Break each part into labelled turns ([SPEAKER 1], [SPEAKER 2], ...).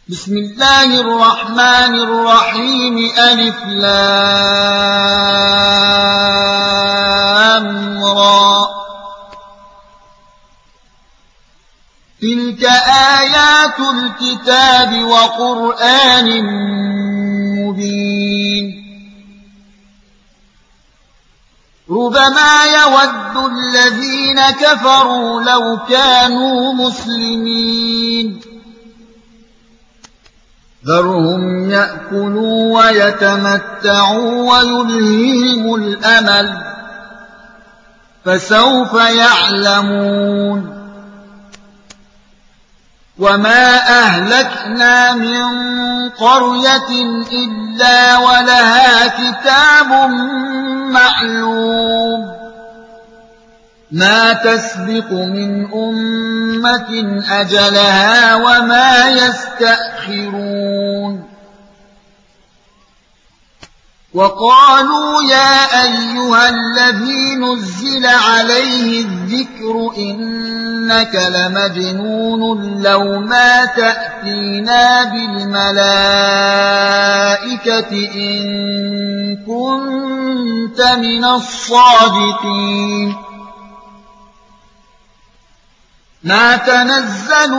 [SPEAKER 1] بسم الله الرحمن الرحيم ألف لام را تلك آيات الكتاب وقرآن مبين ربما يود الذين كفروا لو كانوا مسلمين ذرهم يأكلوا ويتمتعوا ويلههم الأمل فسوف يعلمون وما أهلكنا من قرية إلا ولها كتاب معلوم ما تسبق من أمة أجلها وما يستأخرون وقالوا يا أيها الذي نزل عليه الذكر إنك لمجنون لو ما تأتينا بالملائكة إن كنت من الصادقين ما تنزل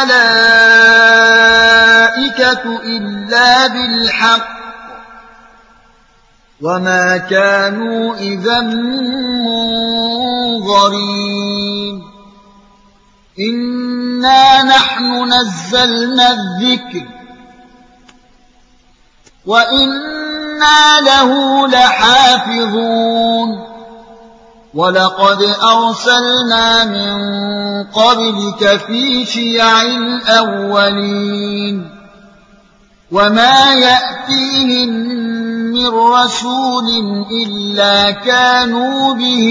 [SPEAKER 1] الملائكة إلا بالحق وما كانوا إذا منظرين إنا نحن نزلنا الذكر وإنا له لحافظون ولقد أرسلنا من قبلك في شيع الأولين وما يأتيهم من رسول إلا كانوا به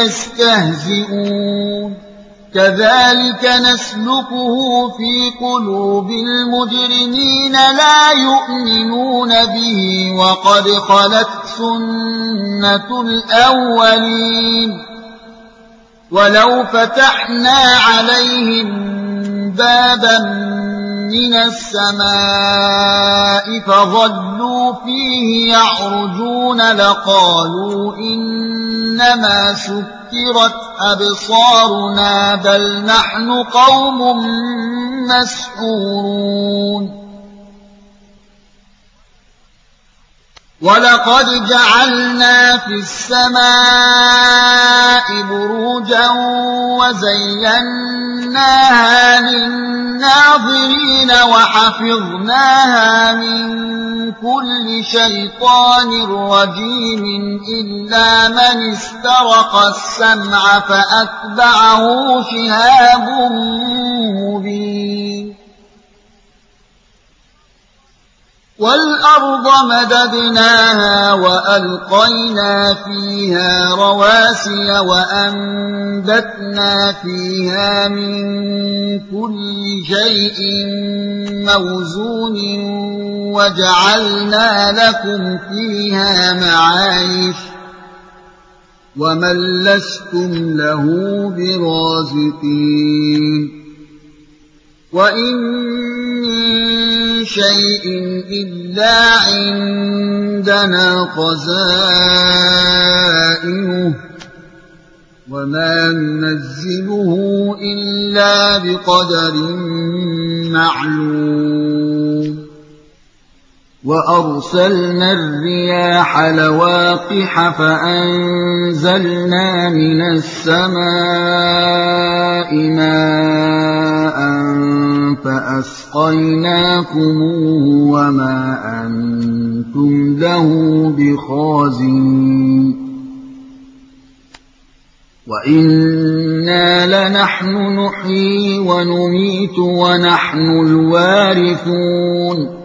[SPEAKER 1] يستهزئون كذلك نسلكه في قلوب المجرمين لا يؤمنون به وقد خلت سنة الأولين ولو فتحنا عليهم بابا من السماء فظلوا فيه يعرجون لقالوا إنما سكرت أبصارنا بل نحن قوم مسحورون ولقد جعلنا في السماء بروجا وزيناها للناظرين وحفظناها من كل شيطان رجيم إلا من استرق السمع فأتبعه شهاب مبين والأرض مددناها وألقينا فيها رواسي وأنبتنا فيها من كل شيء موزون وجعلنا لكم فيها معايش ومن لستم له برازقين وإن من شيء إلا عندنا خزائنه وما ننزله إلا بقدر معلوم وأرسلنا الرياح لواقح فأنزلنا من السماء ماء فأسقيناكموه وما أنتم له بخازنين وإنا لنحن نحيي ونميت ونحن الوارثون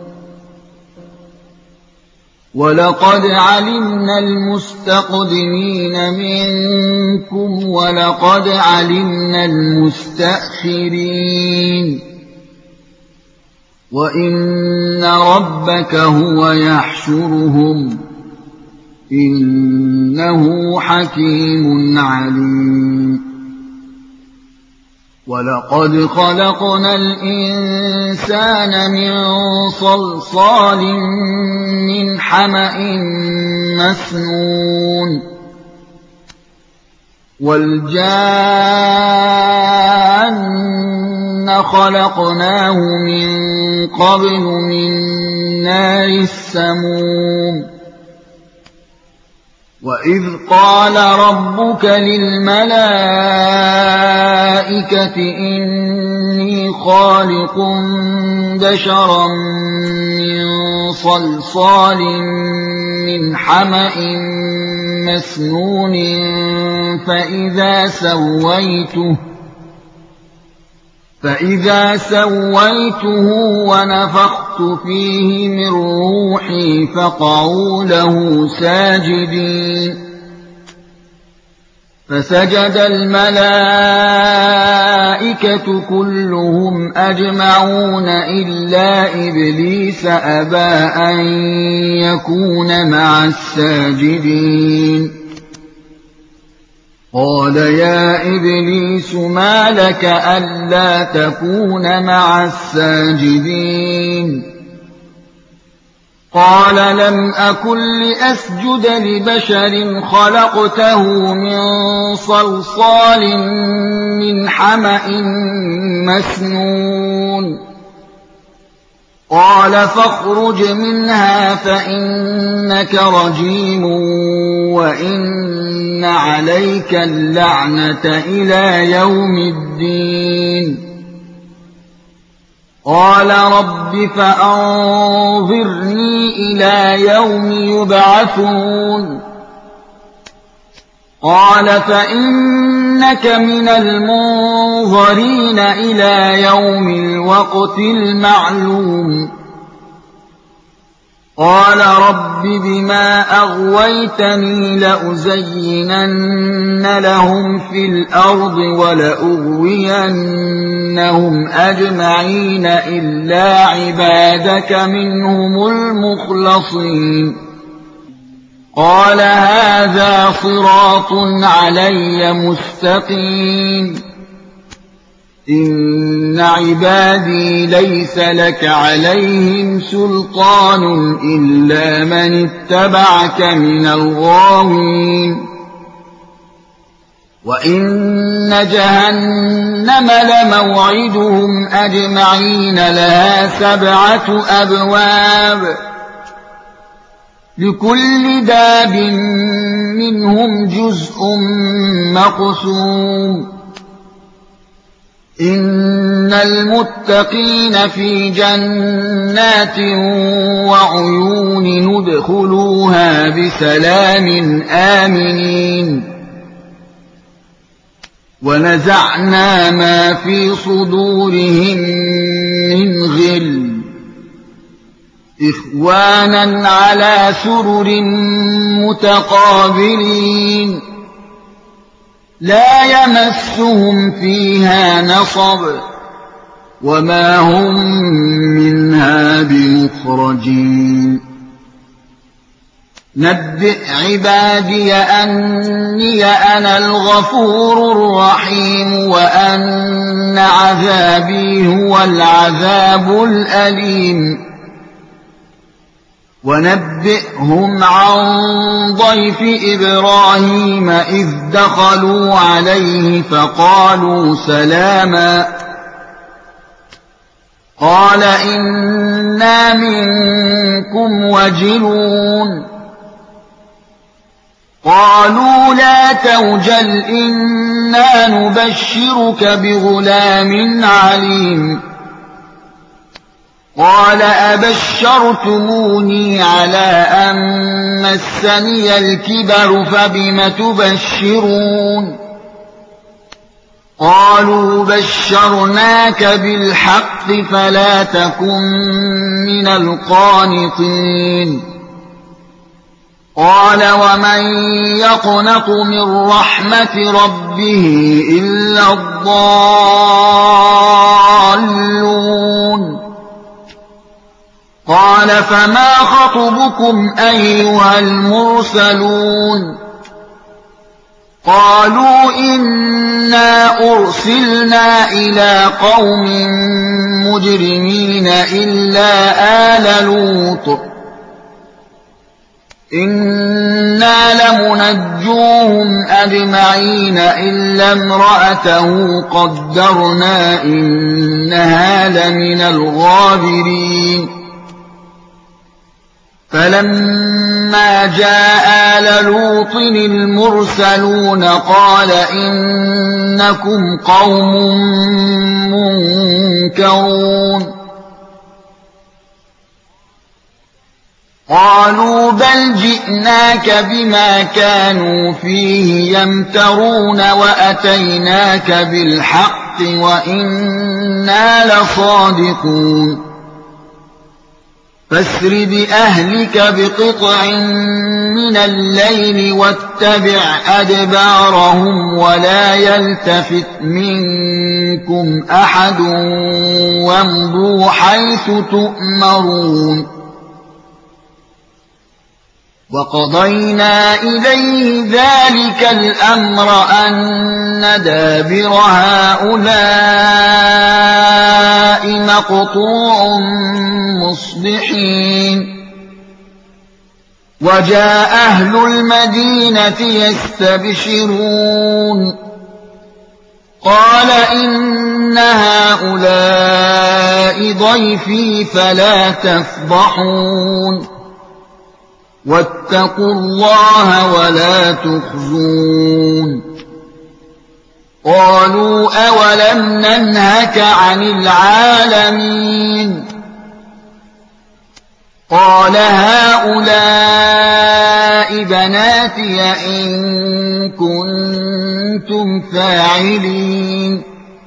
[SPEAKER 1] ولقد علمنا المستقدمين منكم ولقد علمنا المستأخرين وإن ربك هو يحشرهم إنه حكيم عليم ولقد خلقنا الإنسان من صلصال من حمأ مسنون والجان خلقناه من قبل من نار السموم وإذ قال ربك للملائكة إني خالق بشرا من صلصال من حمأ مسنون فإذا سويته ونفخت فيه من روحي فقعوا له ساجدين فسجد الملائكة كلهم أجمعون إلا إبليس أبى أن يكون مع الساجدين قال يا إبليس ما لك ألا تكون مع الساجدين قال لم أكن لأسجد لبشر خلقته من صلصال من حمأ مسنون قال فاخرج منها فإنك رجيم وإن عليك اللعنة إلى يوم الدين قال رب فأنظرني إلى يوم يبعثون قال فإنك من المنظرين إلى يوم الوقت المعلوم قال رب بما أغويتني لأزينن لهم في الأرض ولأغوينهم أجمعين إلا عبادك منهم المخلصين قال هذا صراط علي مستقيم إن عبادي ليس لك عليهم سلطان إلا من اتبعك من الغاوين وإن جهنم لموعدهم أجمعين لها 7 أبواب لكل باب منهم جزء مقسوم إن المتقين في جنات وعيون ندخلوها بسلام آمنين ونزعنا ما في صدورهم من غل إخوانا على سرر متقابلين لا يمسهم فيها نصب وما هم منها بمخرجين نبئ عبادي أني أنا الغفور الرحيم وأن عذابي هو العذاب الأليم ونبئهم عن ضيف إبراهيم إذ دخلوا عليه فقالوا سلاما قال إنا منكم وجلون قالوا لا توجل إنا نبشرك بغلام عليم قال أبشرتموني على أن مسني الكبر فبم تبشرون قالوا بشرناك بالحق فلا تكن من القانطين قال ومن يقنط من رحمة ربه إلا الضالون قال فما خطبكم أيها المرسلون قالوا إنا أرسلنا إلى قوم مجرمين إلا آل لوط إنا لمنجوهم أجمعين إلا امرأته قدرنا إنها لمن الغابرين فلما جاء آل لوط المرسلون قال إنكم قوم منكرون قالوا بل جئناك بما كانوا فيه يمترون وأتيناك بالحق وإنا لصادقون فاسر بأهلك بقطع من الليل واتبع أدبارهم ولا يلتفت منكم أحد وامضوا حيث تؤمرون وقضينا إليه ذلك الأمر أن دابر هؤلاء مقطوع مصبحين وجاء أهل المدينة يستبشرون قال إن هؤلاء ضيفي فلا تفضحون واتقوا الله ولا تخزون قالوا أولم ننهك عن العالمين قال هؤلاء بناتي إن كنتم فاعلين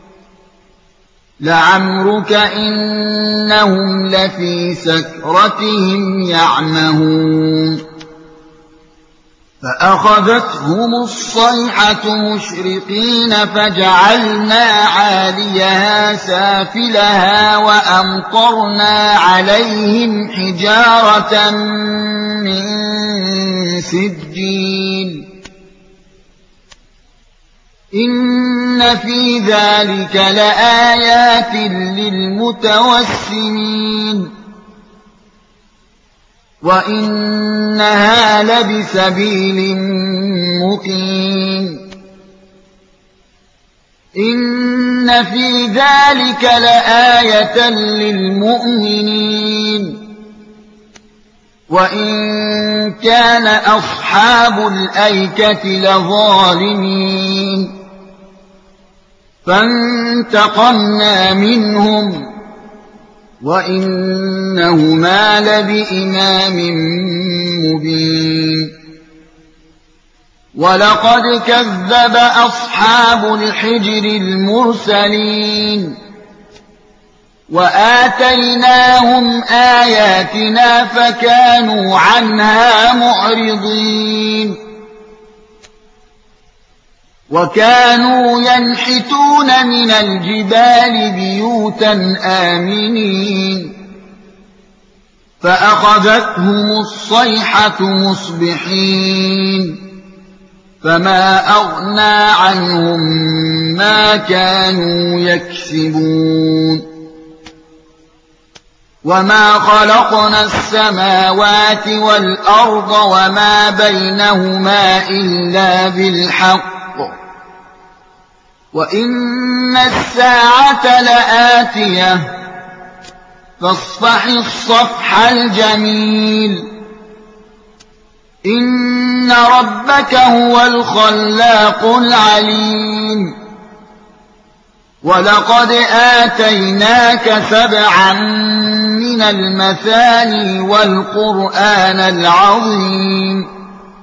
[SPEAKER 1] لعمرك إنهم لفي سكرتهم يعمهون فأخذتهم الصيحة مشرقين فجعلنا عاليها سافلها وأمطرنا عليهم حجارة من سجيل إن في ذلك لآيات للمتوسمين وإنها لبسبيل مقيم إن في ذلك لآية للمؤمنين وإن كان أصحاب الأيكة لظالمين فانتقمنا منهم وإنهما لبإمام مبين ولقد كذب أصحاب الحجر المرسلين وآتيناهم آياتنا فكانوا عنها معرضين وكانوا ينحتون من الجبال بيوتا آمنين فأخذتهم الصيحة مصبحين فما أغنى عنهم ما كانوا يكسبون وما خلقنا السماوات والأرض وما بينهما إلا بالحق وإن الساعة لآتية فاصفح الصفح الجميل إن ربك هو الخلاق العليم ولقد آتيناك 7 من المثاني والقرآن العظيم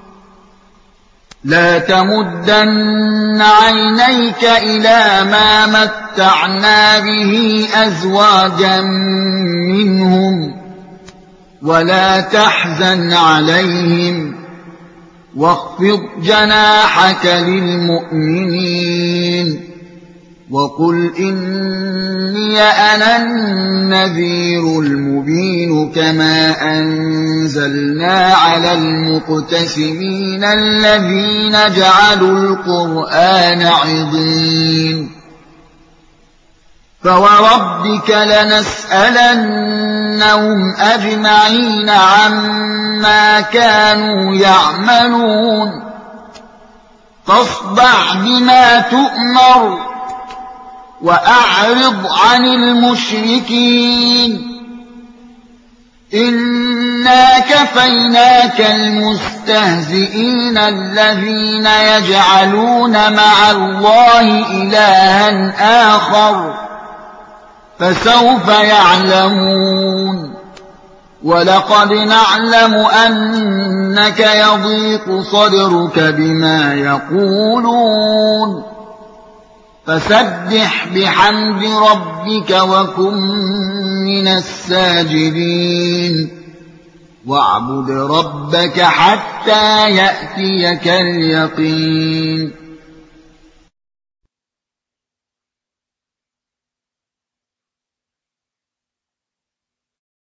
[SPEAKER 1] لا تمدن عينيك إلى ما متعنا به أزواجا منهم ولا تحزن عليهم واخفض جناحك للمؤمنين وقل إني أنا النذير المبين كما أنزلنا نزلنا على المقتسمين الذين جعلوا القرآن عضين فوربك لنسألنهم أجمعين عما كانوا يعملون فاصدع بما تؤمر وأعرض عن المشركين إنا كفيناك المستهزئين الذين يجعلون مع الله إلها آخر فسوف يعلمون ولقد نعلم أنك يضيق صدرك بما يقولون فسبح بحمد ربك وكن من الساجدين واعبد ربك حتى يأتيك اليقين